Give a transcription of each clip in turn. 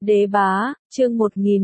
Đế bá, chương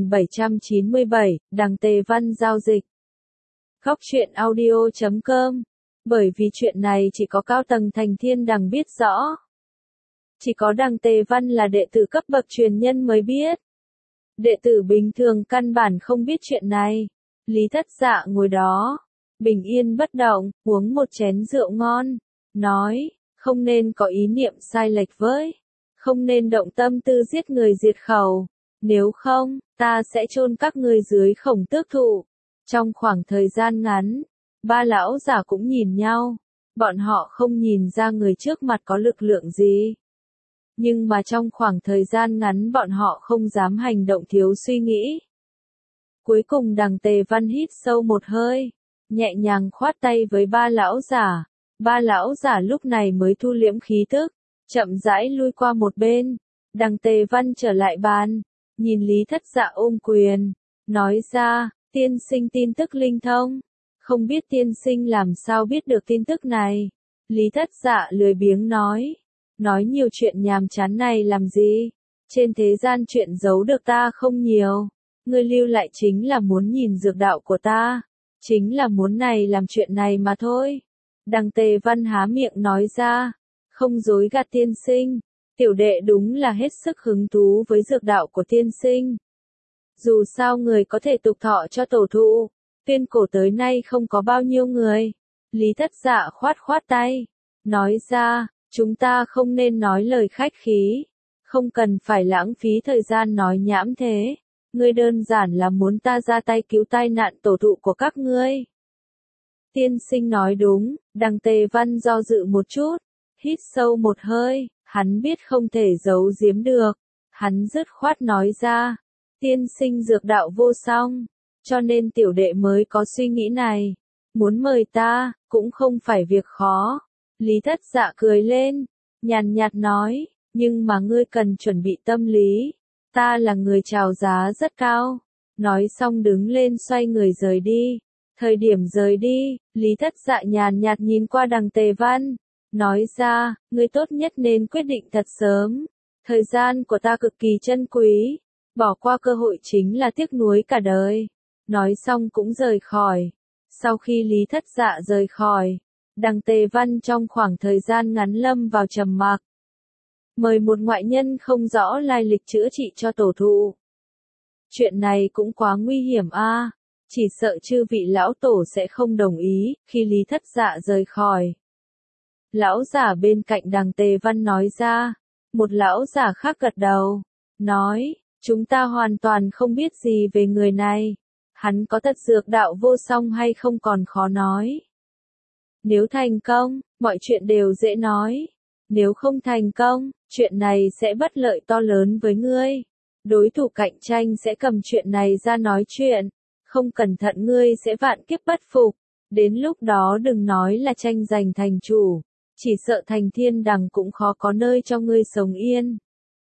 1797, Đằng Tề Văn giao dịch. Góc truyện audio.com. Bởi vì chuyện này chỉ có cao tầng Thành Thiên Đằng biết rõ. Chỉ có Đằng Tề Văn là đệ tử cấp bậc truyền nhân mới biết. Đệ tử bình thường căn bản không biết chuyện này. Lý Thất Dạ ngồi đó, bình yên bất động, uống một chén rượu ngon, nói, không nên có ý niệm sai lệch với. Không nên động tâm tư giết người diệt khẩu, nếu không, ta sẽ chôn các ngươi dưới Khổng Tước thụ. Trong khoảng thời gian ngắn, ba lão giả cũng nhìn nhau, bọn họ không nhìn ra người trước mặt có lực lượng gì. Nhưng mà trong khoảng thời gian ngắn bọn họ không dám hành động thiếu suy nghĩ. Cuối cùng Đằng Tề Văn hít sâu một hơi, nhẹ nhàng khoát tay với ba lão giả. Ba lão giả lúc này mới thu liễm khí tức, chậm rãi lui qua một bên. Đằng Tề Văn trở lại bàn, nhìn Lý Thất Dạ ôm quyền, nói ra, tiên sinh tin tức linh thông, không biết tiên sinh làm sao biết được tin tức này. Lý Thất Dạ lười biếng nói nhiều chuyện nhàm chán này làm gì, trên thế gian chuyện giấu được ta không nhiều, ngươi lưu lại chính là muốn nhìn dược đạo của ta, chính là muốn này làm chuyện này mà thôi. Đằng Tề Văn há miệng nói ra, không dối gạt tiên sinh, tiểu đệ đúng là hết sức hứng thú với dược đạo của tiên sinh. Dù sao người có thể tục thọ cho tổ thụ, tuyên cổ tới nay không có bao nhiêu người. Lý Thất Dạ khoát tay, nói ra, chúng ta không nên nói lời khách khí, không cần phải lãng phí thời gian nói nhảm thế. Ngươi đơn giản là muốn ta ra tay cứu tai nạn tổ thụ của các ngươi. Tiên sinh nói đúng. Đằng Tề Văn do dự một chút, hít sâu một hơi, hắn biết không thể giấu giếm được. Hắn dứt khoát nói ra, tiên sinh dược đạo vô song, cho nên tiểu đệ mới có suy nghĩ này. Muốn mời ta, cũng không phải việc khó. Lý Thất Dạ cười lên, nhàn nhạt nói, nhưng mà ngươi cần chuẩn bị tâm lý. Ta là người chào giá rất cao. Nói xong đứng lên xoay người rời đi. Thời điểm rời đi, Lý Thất Dạ nhàn nhạt nhìn qua Đằng Tề Văn, nói ra, ngươi tốt nhất nên quyết định thật sớm. Thời gian của ta cực kỳ珍quý, bỏ qua cơ hội chính là tiếc nuối cả đời. Nói xong cũng rời khỏi. Sau khi Lý Thất Dạ rời khỏi, Đằng Tề Văn trong khoảng thời gian ngắn lâm vào trầm mặc. Mời một ngoại nhân không rõ lai lịch chữa trị cho tổ thụ. Chuyện này cũng quá nguy hiểm a. Chỉ sợ chư vị lão tổ sẽ không đồng ý. Khi Lý Thất Dạ rời khỏi, lão giả bên cạnh Đằng Tề Văn nói ra. Một lão giả khác gật đầu, nói, chúng ta hoàn toàn không biết gì về người này. Hắn có thật dược đạo vô song hay không còn khó nói. Nếu thành công, mọi chuyện đều dễ nói. Nếu không thành công, chuyện này sẽ bất lợi to lớn với ngươi. Đối thủ cạnh tranh sẽ cầm chuyện này ra nói chuyện. Không cẩn thận ngươi sẽ vạn kiếp bất phục. Đến lúc đó đừng nói là tranh giành thành chủ. Chỉ sợ Thành Thiên Đằng cũng khó có nơi cho ngươi sống yên.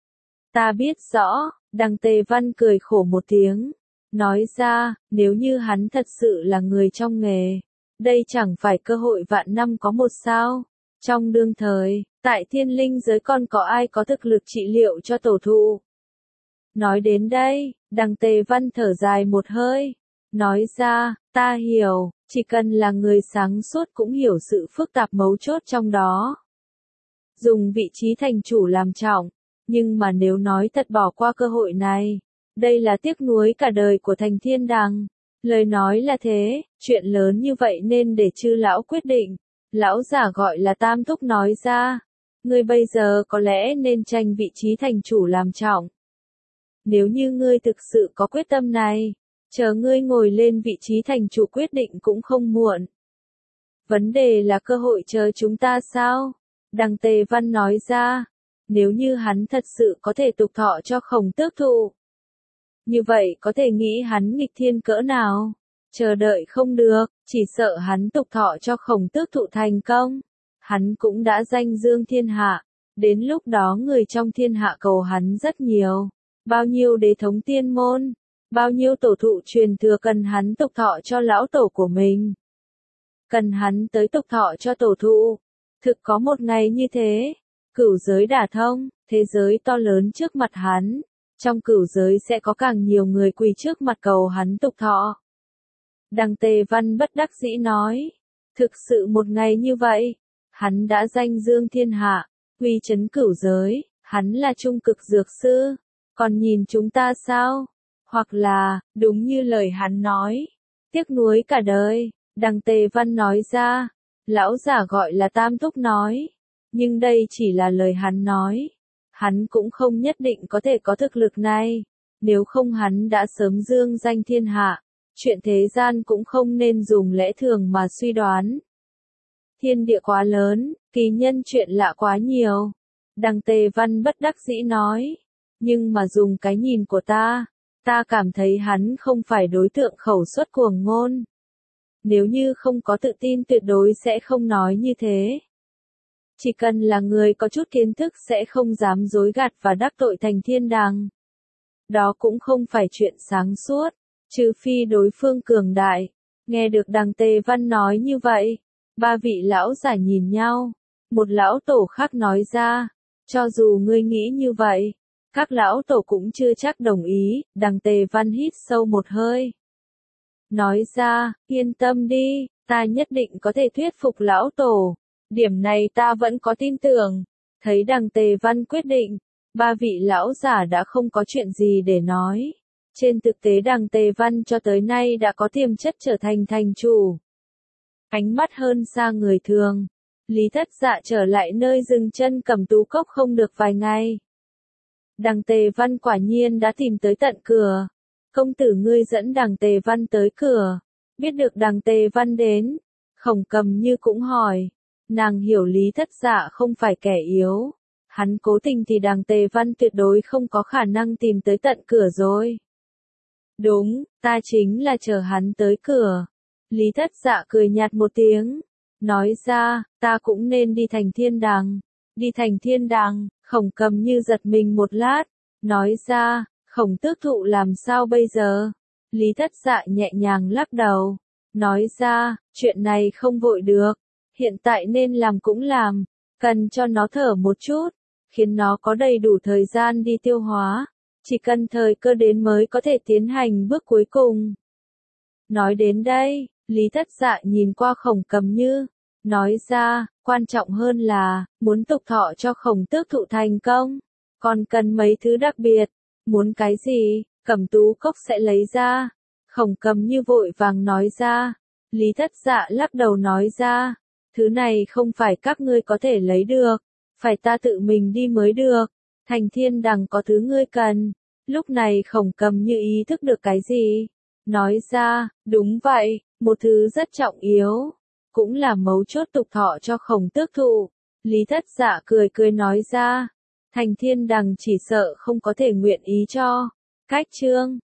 Ta biết rõ. Đằng Tề Văn cười khổ một tiếng, nói ra, nếu như hắn thật sự là người trong nghề, đây chẳng phải cơ hội vạn năm có một sao. Trong đương thời, tại Thiên Linh giới còn có ai có thực lực trị liệu cho tổ thụ. Nói đến đây, Đằng Tề Văn thở dài một hơi, nói ra, ta hiểu, chỉ cần là người sáng suốt cũng hiểu sự phức tạp mấu chốt trong đó. Dùng vị trí thành chủ làm trọng, nhưng mà nếu nói thật bỏ qua cơ hội này, đây là tiếc nuối cả đời của Thành Thiên Đằng. Lời nói là thế, chuyện lớn như vậy nên để chư lão quyết định. Lão giả gọi là Tam Thúc nói ra, ngươi bây giờ có lẽ nên tranh vị trí thành chủ làm trọng. Nếu như ngươi thực sự có quyết tâm này, chờ ngươi ngồi lên vị trí thành chủ quyết định cũng không muộn. Vấn đề là cơ hội chờ chúng ta sao? Đằng Tề Văn nói ra, nếu như hắn thật sự có thể tục thọ cho Khổng Tước thụ, như vậy có thể nghĩ hắn nghịch thiên cỡ nào. Chờ đợi không được, chỉ sợ hắn tục thọ cho Khổng Tước thụ thành công, hắn cũng đã danh dương thiên hạ. Đến lúc đó người trong thiên hạ cầu hắn rất nhiều. Bao nhiêu đế thống tiên môn, bao nhiêu tổ thụ truyền thừa cần hắn tục thọ cho lão tổ của mình. Cần hắn tới tục thọ cho tổ thụ. Thực có một ngày như thế, cửu giới đả thông, thế giới to lớn trước mặt hắn. trong cửu giới sẽ có càng nhiều người quỳ trước mặt cầu hắn tục thọ. Đằng Tề Văn bất đắc dĩ nói, thực sự một ngày như vậy, hắn đã danh dương thiên hạ, uy chấn cửu giới, hắn là trung cực dược sư, còn nhìn chúng ta sao? Hoặc là, đúng như lời hắn nói, tiếc nuối cả đời, đằng Tề Văn nói ra, lão giả gọi là Tam Túc nói, nhưng đây chỉ là lời hắn nói, hắn cũng không nhất định có thể có thực lực này, nếu không hắn đã sớm dương danh thiên hạ, chuyện thế gian cũng không nên dùng lẽ thường mà suy đoán. Thiên địa quá lớn, kỳ nhân chuyện lạ quá nhiều. Đằng Tề Văn bất đắc dĩ nói, nhưng mà dùng cái nhìn của ta cảm thấy hắn không phải đối tượng khẩu xuất cuồng ngôn. Nếu như không có tự tin tuyệt đối sẽ không nói như thế. Chỉ cần là người có chút kiến thức sẽ không dám dối gạt và đắc tội thành thiên đằng. Đó cũng không phải chuyện sáng suốt, trừ phi đối phương cường đại. Nghe được đằng Tề Văn nói như vậy, ba vị lão giả nhìn nhau. Một lão tổ khác nói ra, cho dù ngươi nghĩ như vậy, các lão tổ cũng chưa chắc đồng ý. Đằng Tề Văn hít sâu một hơi. Nói ra, yên tâm đi, ta nhất định có thể thuyết phục lão tổ. Điểm này ta vẫn có tin tưởng. Thấy đằng Tề Văn quyết định, ba vị lão giả đã không có chuyện gì để nói. Trên thực tế đằng Tề Văn cho tới nay đã có tiềm chất trở thành thành chủ. Ánh mắt hơn xa người thường. Lý Thất Dạ trở lại nơi dừng chân Cẩm Tú Cốc không được vài ngày. Đằng Tề Văn quả nhiên đã tìm tới tận cửa. Công tử ngươi dẫn đằng Tề Văn tới cửa. Biết được đằng Tề Văn đến, Khổng Cầm Như cũng hỏi. Nàng hiểu Lý Thất Dạ không phải kẻ yếu. Hắn cố tình thì đằng Tề Văn tuyệt đối không có khả năng tìm tới tận cửa rồi. Đúng, ta chính là chờ hắn tới cửa. Lý Thất Dạ cười nhạt một tiếng. Nói ra, ta cũng nên đi thành thiên đằng. Đi thành thiên đằng, Khổng Cầm Như giật mình một lát. Nói ra, Khổng Tước Thụ làm sao bây giờ? Lý Thất Dạ nhẹ nhàng lắc đầu. Nói ra, chuyện này không vội được. Hiện tại nên làm cũng làm. Cần cho nó thở một chút. Khiến nó có đầy đủ thời gian đi tiêu hóa. Chỉ cần thời cơ đến mới có thể tiến hành bước cuối cùng. Nói đến đây, Lý Thất Dạ nhìn qua Khổng Cầm Như. Nói ra, quan trọng hơn là, muốn tục thọ cho Khổng Tước Thụ thành công. Còn cần mấy thứ đặc biệt. Muốn cái gì, Cẩm Tú Cốc sẽ lấy ra. Khổng Cầm Như vội vàng nói ra. Lý Thất Dạ lắc đầu nói ra. Thứ này không phải các ngươi có thể lấy được. Phải ta tự mình đi mới được. Thành thiên đằng có thứ ngươi cần. Lúc này Khổng Cầm Như ý thức được cái gì? Nói ra, đúng vậy, một thứ rất trọng yếu. Cũng là mấu chốt tục thọ cho Khổng Tước Thụ. Lý Thất Dạ cười cười nói ra. Thành thiên đằng chỉ sợ không có thể nguyện ý cho. Cách chương